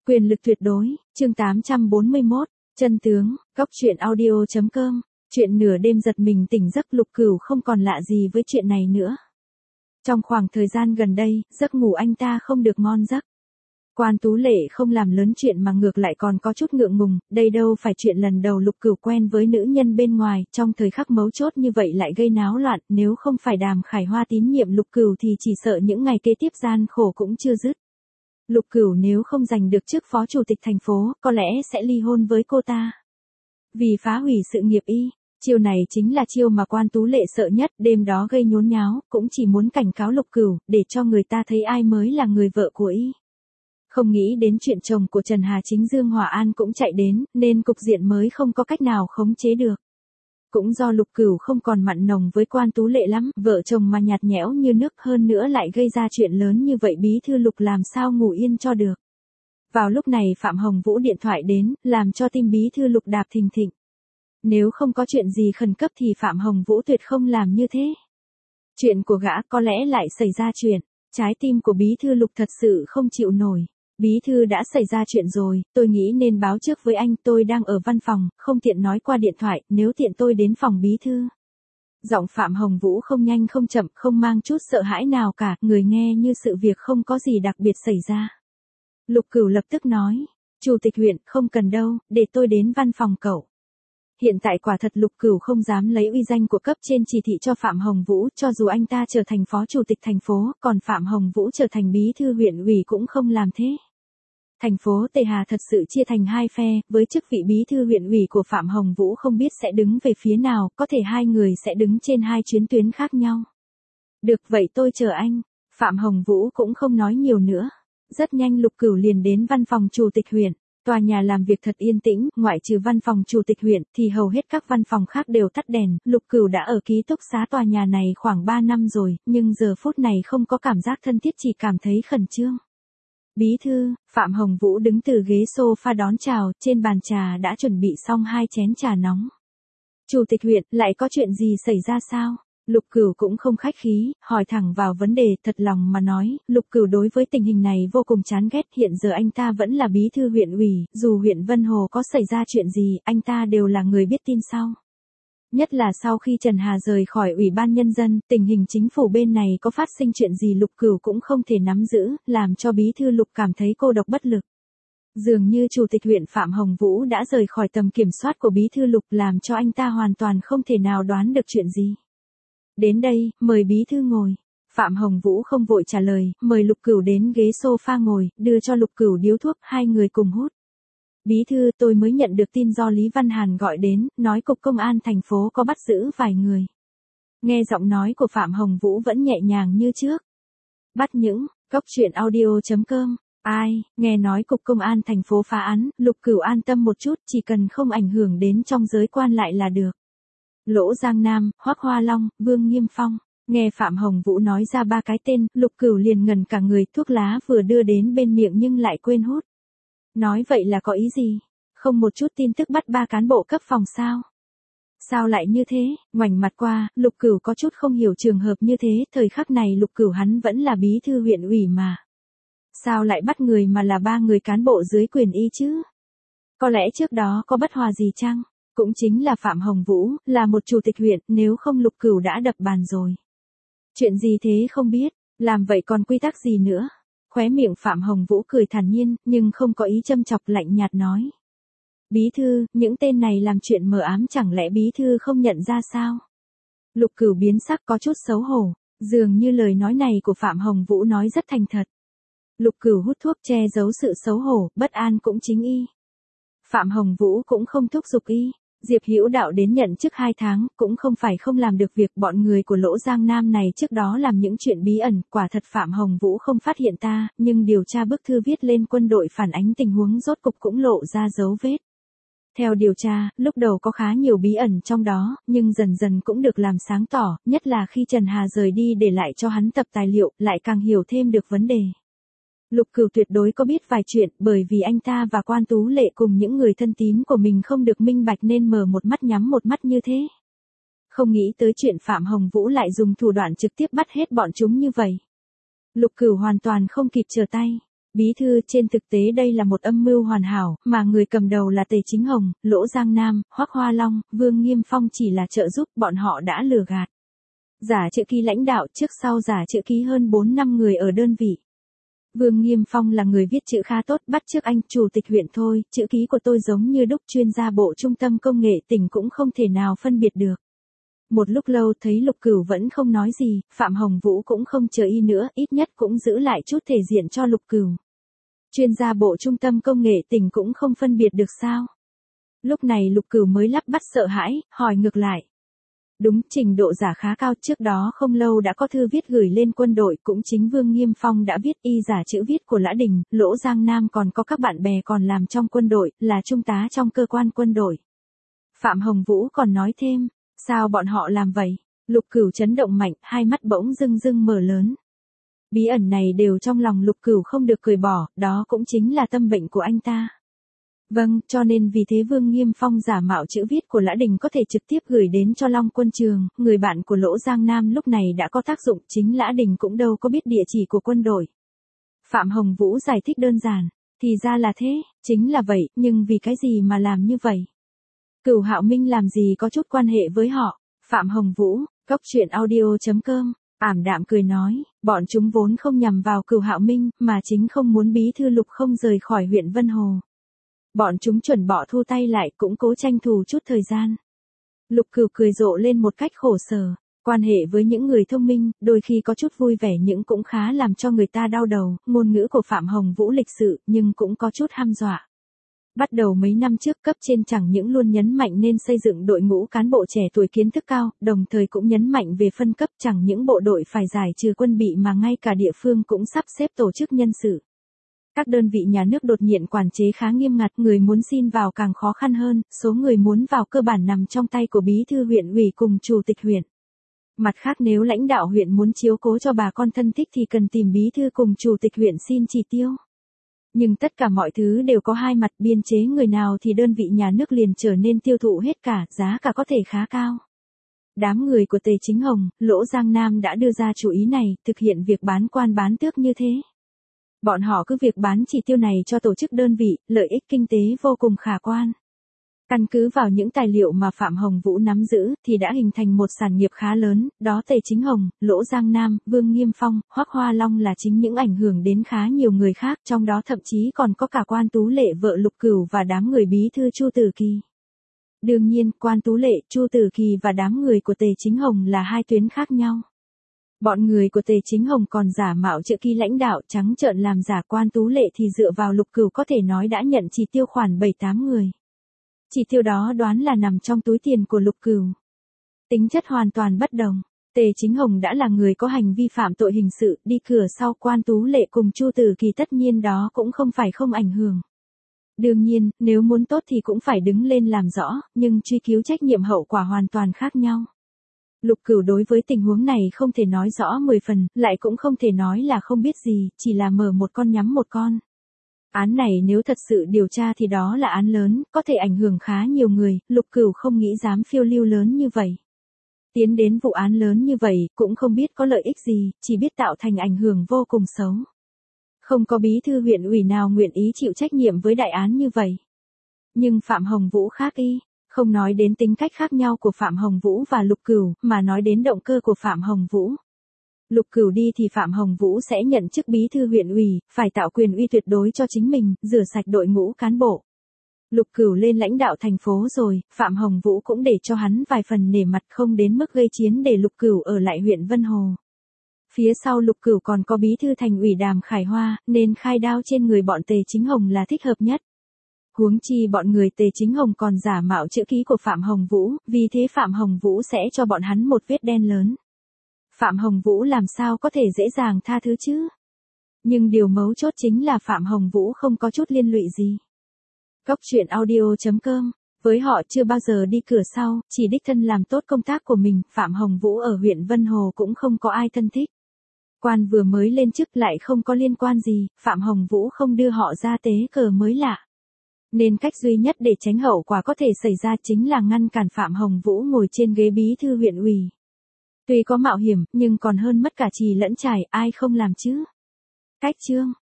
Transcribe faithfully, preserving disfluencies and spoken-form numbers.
Quyền lực tuyệt đối, chương tám trăm bốn mươi mốt, chân tướng, góc truyện audio chấm com, chuyện nửa đêm giật mình tỉnh giấc Lục Cửu không còn lạ gì với chuyện này nữa. Trong khoảng thời gian gần đây, giấc ngủ anh ta không được ngon giấc. Quan Tú Lệ không làm lớn chuyện mà ngược lại còn có chút ngượng ngùng, đây đâu phải chuyện lần đầu Lục Cửu quen với nữ nhân bên ngoài, trong thời khắc mấu chốt như vậy lại gây náo loạn, nếu không phải Đàm Khải Hoa tín nhiệm Lục Cửu thì chỉ sợ những ngày kế tiếp gian khổ cũng chưa dứt. Lục Cửu nếu không giành được chức phó chủ tịch thành phố, có lẽ sẽ ly hôn với cô ta. Vì phá hủy sự nghiệp y, chiêu này chính là chiêu mà Quan Tú Lệ sợ nhất, đêm đó gây nhốn nháo, cũng chỉ muốn cảnh cáo Lục Cửu, để cho người ta thấy ai mới là người vợ của y. Không nghĩ đến chuyện chồng của Trần Hà chính Dương Hòa An cũng chạy đến, nên cục diện mới không có cách nào khống chế được. Cũng do Lục Cửu không còn mặn nồng với Quan Tú Lệ lắm, vợ chồng mà nhạt nhẽo như nước, hơn nữa lại gây ra chuyện lớn như vậy, bí thư Lục làm sao ngủ yên cho được. Vào lúc này Phạm Hồng Vũ điện thoại đến, làm cho tim bí thư Lục đạp thình thịch. Nếu không có chuyện gì khẩn cấp thì Phạm Hồng Vũ tuyệt không làm như thế. Chuyện của gã có lẽ lại xảy ra chuyện, trái tim của bí thư Lục thật sự không chịu nổi. Bí thư đã xảy ra chuyện rồi, tôi nghĩ nên báo trước với anh, tôi đang ở văn phòng, không tiện nói qua điện thoại, nếu tiện tôi đến phòng bí thư. Giọng Phạm Hồng Vũ không nhanh không chậm, không mang chút sợ hãi nào cả, người nghe như sự việc không có gì đặc biệt xảy ra. Lục Cửu lập tức nói, Chủ tịch huyện, không cần đâu, để tôi đến văn phòng cậu. Hiện tại quả thật Lục Cửu không dám lấy uy danh của cấp trên chỉ thị cho Phạm Hồng Vũ, cho dù anh ta trở thành phó chủ tịch thành phố, còn Phạm Hồng Vũ trở thành bí thư huyện ủy cũng không làm thế. Thành phố Tề Hà thật sự chia thành hai phe, với chức vị bí thư huyện ủy của Phạm Hồng Vũ không biết sẽ đứng về phía nào, có thể hai người sẽ đứng trên hai chuyến tuyến khác nhau. Được vậy tôi chờ anh, Phạm Hồng Vũ cũng không nói nhiều nữa. Rất nhanh Lục Cửu liền đến văn phòng chủ tịch huyện. Tòa nhà làm việc thật yên tĩnh, ngoại trừ văn phòng chủ tịch huyện thì hầu hết các văn phòng khác đều tắt đèn. Lục Cửu đã ở ký túc xá tòa nhà này khoảng ba năm rồi, nhưng giờ phút này không có cảm giác thân thiết, chỉ cảm thấy khẩn trương. Bí thư, Phạm Hồng Vũ đứng từ ghế sofa đón chào, trên bàn trà đã chuẩn bị xong hai chén trà nóng. Chủ tịch huyện, lại có chuyện gì xảy ra sao? Lục Cửu cũng không khách khí, hỏi thẳng vào vấn đề, thật lòng mà nói, Lục Cửu đối với tình hình này vô cùng chán ghét, hiện giờ anh ta vẫn là bí thư huyện ủy, dù huyện Vân Hồ có xảy ra chuyện gì, anh ta đều là người biết tin sau. Nhất là sau khi Trần Hà rời khỏi Ủy ban Nhân dân, tình hình chính phủ bên này có phát sinh chuyện gì Lục Cửu cũng không thể nắm giữ, làm cho bí thư Lục cảm thấy cô độc bất lực. Dường như Chủ tịch huyện Phạm Hồng Vũ đã rời khỏi tầm kiểm soát của bí thư Lục, làm cho anh ta hoàn toàn không thể nào đoán được chuyện gì. Đến đây, mời bí thư ngồi. Phạm Hồng Vũ không vội trả lời, mời Lục Cửu đến ghế sofa ngồi, đưa cho Lục Cửu điếu thuốc, hai người cùng hút. Bí thư, tôi mới nhận được tin do Lý Văn Hàn gọi đến, nói cục công an thành phố có bắt giữ vài người. Nghe giọng nói của Phạm Hồng Vũ vẫn nhẹ nhàng như trước. Bắt những, góc truyện audio chấm com. Ai, nghe nói cục công an thành phố phá án, Lục Cửu an tâm một chút, chỉ cần không ảnh hưởng đến trong giới quan lại là được. Lỗ Giang Nam, Hoắc Hoa Long, Vương Nghiêm Phong. Nghe Phạm Hồng Vũ nói ra ba cái tên, Lục Cửu liền ngần cả người, thuốc lá vừa đưa đến bên miệng nhưng lại quên hút. Nói vậy là có ý gì? Không một chút tin tức bắt ba cán bộ cấp phòng sao? Sao lại như thế? Ngoảnh mặt qua, Lục Cửu có chút không hiểu trường hợp như thế, thời khắc này Lục Cửu hắn vẫn là bí thư huyện ủy mà. Sao lại bắt người mà là ba người cán bộ dưới quyền y chứ? Có lẽ trước đó có bất hòa gì chăng? Cũng chính là Phạm Hồng Vũ, là một chủ tịch huyện, nếu không Lục Cửu đã đập bàn rồi. Chuyện gì thế không biết, làm vậy còn quy tắc gì nữa? Khóe miệng Phạm Hồng Vũ cười thản nhiên, nhưng không có ý châm chọc, lạnh nhạt nói. Bí thư, những tên này làm chuyện mờ ám, chẳng lẽ bí thư không nhận ra sao? Lục Cửu biến sắc, có chút xấu hổ, dường như lời nói này của Phạm Hồng Vũ nói rất thành thật. Lục Cửu hút thuốc che giấu sự xấu hổ, bất an cũng chính y. Phạm Hồng Vũ cũng không thúc giục y. Diệp Hữu Đạo đến nhận chức hai tháng, cũng không phải không làm được việc, bọn người của Lỗ Giang Nam này trước đó làm những chuyện bí ẩn, quả thật Phạm Hồng Vũ không phát hiện ta, nhưng điều tra bức thư viết lên quân đội phản ánh tình huống rốt cục cũng lộ ra dấu vết. Theo điều tra, lúc đầu có khá nhiều bí ẩn trong đó, nhưng dần dần cũng được làm sáng tỏ, nhất là khi Trần Hà rời đi để lại cho hắn tập tài liệu, lại càng hiểu thêm được vấn đề. Lục Cửu tuyệt đối có biết vài chuyện, bởi vì anh ta và Quan Tú Lệ cùng những người thân tín của mình không được minh bạch nên mở một mắt nhắm một mắt như thế. Không nghĩ tới chuyện Phạm Hồng Vũ lại dùng thủ đoạn trực tiếp bắt hết bọn chúng như vậy. Lục Cửu hoàn toàn không kịp trở tay. Bí thư, trên thực tế đây là một âm mưu hoàn hảo, mà người cầm đầu là Tề Chính Hồng, Lỗ Giang Nam, Hoắc Hoa Long, Vương Nghiêm Phong chỉ là trợ giúp, bọn họ đã lừa gạt. Giả chữ ký lãnh đạo, trước sau giả chữ ký hơn bốn năm người ở đơn vị. Vương Nghiêm Phong là người viết chữ khá tốt, bắt chước anh chủ tịch huyện thôi, chữ ký của tôi giống như đúc, chuyên gia bộ trung tâm công nghệ tỉnh cũng không thể nào phân biệt được. Một lúc lâu thấy Lục Cửu vẫn không nói gì, Phạm Hồng Vũ cũng không chờ y nữa, ít nhất cũng giữ lại chút thể diện cho Lục Cửu. Chuyên gia bộ trung tâm công nghệ tỉnh cũng không phân biệt được sao? Lúc này Lục Cửu mới lắp bắp sợ hãi, hỏi ngược lại. Đúng, trình độ giả khá cao, trước đó không lâu đã có thư viết gửi lên quân đội, cũng chính Vương Nghiêm Phong đã viết, y giả chữ viết của Lã Đình, Lỗ Giang Nam còn có các bạn bè còn làm trong quân đội, là trung tá trong cơ quan quân đội. Phạm Hồng Vũ còn nói thêm, sao bọn họ làm vậy? Lục Cửu chấn động mạnh, hai mắt bỗng dưng dưng mở lớn. Bí ẩn này đều trong lòng Lục Cửu không được cười bỏ, đó cũng chính là tâm bệnh của anh ta. Vâng, cho nên vì thế Vương Nghiêm Phong giả mạo chữ viết của Lã Đình có thể trực tiếp gửi đến cho Long Quân Trường, người bạn của Lỗ Giang Nam lúc này đã có tác dụng, chính Lã Đình cũng đâu có biết địa chỉ của quân đội. Phạm Hồng Vũ giải thích đơn giản, thì ra là thế, chính là vậy, nhưng vì cái gì mà làm như vậy? Cửu Hạo Minh làm gì có chút quan hệ với họ? Phạm Hồng Vũ, cốc truyện audio chấm com, ảm đạm cười nói, bọn chúng vốn không nhằm vào Cửu Hạo Minh, mà chính không muốn bí thư Lục không rời khỏi huyện Vân Hồ. Bọn chúng chuẩn bỏ thu tay lại, cũng cố tranh thủ chút thời gian. Lục Cửu cười rộ lên một cách khổ sở, quan hệ với những người thông minh, đôi khi có chút vui vẻ nhưng cũng khá làm cho người ta đau đầu, ngôn ngữ của Phạm Hồng Vũ lịch sự, nhưng cũng có chút hăm dọa. Bắt đầu mấy năm trước, cấp trên chẳng những luôn nhấn mạnh nên xây dựng đội ngũ cán bộ trẻ tuổi kiến thức cao, đồng thời cũng nhấn mạnh về phân cấp, chẳng những bộ đội phải giải trừ quân bị mà ngay cả địa phương cũng sắp xếp tổ chức nhân sự. Các đơn vị nhà nước đột nhiên quản chế khá nghiêm ngặt, người muốn xin vào càng khó khăn hơn, số người muốn vào cơ bản nằm trong tay của bí thư huyện ủy cùng chủ tịch huyện. Mặt khác nếu lãnh đạo huyện muốn chiếu cố cho bà con thân thích thì cần tìm bí thư cùng chủ tịch huyện xin chỉ tiêu. Nhưng tất cả mọi thứ đều có hai mặt, biên chế người nào thì đơn vị nhà nước liền trở nên tiêu thụ hết cả, giá cả có thể khá cao. Đám người của Tề Chính Hồng, Lỗ Giang Nam đã đưa ra chủ ý này, thực hiện việc bán quan bán tước như thế. Bọn họ cứ việc bán chỉ tiêu này cho tổ chức đơn vị, lợi ích kinh tế vô cùng khả quan. Căn cứ vào những tài liệu mà Phạm Hồng Vũ nắm giữ, thì đã hình thành một sản nghiệp khá lớn, đó Tề Chính Hồng, Lỗ Giang Nam, Vương Nghiêm Phong, Hoắc Hoa Long là chính những ảnh hưởng đến khá nhiều người khác, trong đó thậm chí còn có cả Quan Tú Lệ vợ Lục Cửu và đám người bí thư Chu Tử Kỳ. Đương nhiên, Quan Tú Lệ, Chu Tử Kỳ và đám người của Tề Chính Hồng là hai tuyến khác nhau. Bọn người của Tề Chính Hồng còn giả mạo chữ ký lãnh đạo, trắng trợn làm giả. Quan Tú Lệ thì dựa vào Lục Cửu có thể nói đã nhận chỉ tiêu khoảng bảy tám người. Chỉ tiêu đó đoán là nằm trong túi tiền của Lục Cửu. Tính chất hoàn toàn bất đồng. Tề Chính Hồng đã là người có hành vi phạm tội hình sự, đi cửa sau Quan Tú Lệ cùng Chu Tử Kỳ tất nhiên đó cũng không phải không ảnh hưởng. Đương nhiên, nếu muốn tốt thì cũng phải đứng lên làm rõ, nhưng truy cứu trách nhiệm hậu quả hoàn toàn khác nhau. Lục Cửu đối với tình huống này không thể nói rõ mười phần, lại cũng không thể nói là không biết gì, chỉ là mở một con nhắm một con. Án này nếu thật sự điều tra thì đó là án lớn, có thể ảnh hưởng khá nhiều người, Lục Cửu không nghĩ dám phiêu lưu lớn như vậy. Tiến đến vụ án lớn như vậy, cũng không biết có lợi ích gì, chỉ biết tạo thành ảnh hưởng vô cùng xấu. Không có bí thư huyện ủy nào nguyện ý chịu trách nhiệm với đại án như vậy. Nhưng Phạm Hồng Vũ khác y. Không nói đến tính cách khác nhau của Phạm Hồng Vũ và Lục Cửu, mà nói đến động cơ của Phạm Hồng Vũ. Lục Cửu đi thì Phạm Hồng Vũ sẽ nhận chức bí thư huyện ủy, phải tạo quyền uy tuyệt đối cho chính mình, rửa sạch đội ngũ cán bộ. Lục Cửu lên lãnh đạo thành phố rồi, Phạm Hồng Vũ cũng để cho hắn vài phần nể mặt, không đến mức gây chiến để Lục Cửu ở lại huyện Vân Hồ. Phía sau Lục Cửu còn có bí thư thành ủy Đàm Khải Hoa, nên khai đao trên người bọn Tề Chính Hồng là thích hợp nhất. Huống chi bọn người Tề Chính Hồng còn giả mạo chữ ký của Phạm Hồng Vũ, vì thế Phạm Hồng Vũ sẽ cho bọn hắn một vết đen lớn. Phạm Hồng Vũ làm sao có thể dễ dàng tha thứ chứ? Nhưng điều mấu chốt chính là Phạm Hồng Vũ không có chút liên lụy gì. Cốc truyện audio chấm com, với họ chưa bao giờ đi cửa sau, chỉ đích thân làm tốt công tác của mình, Phạm Hồng Vũ ở huyện Vân Hồ cũng không có ai thân thích. Quan vừa mới lên chức lại không có liên quan gì, Phạm Hồng Vũ không đưa họ ra tế cờ mới lạ. Nên cách duy nhất để tránh hậu quả có thể xảy ra chính là ngăn cản Phạm Hồng Vũ ngồi trên ghế bí thư huyện ủy. Tuy có mạo hiểm, nhưng còn hơn mất cả chì lẫn chải, ai không làm chứ? Cách chương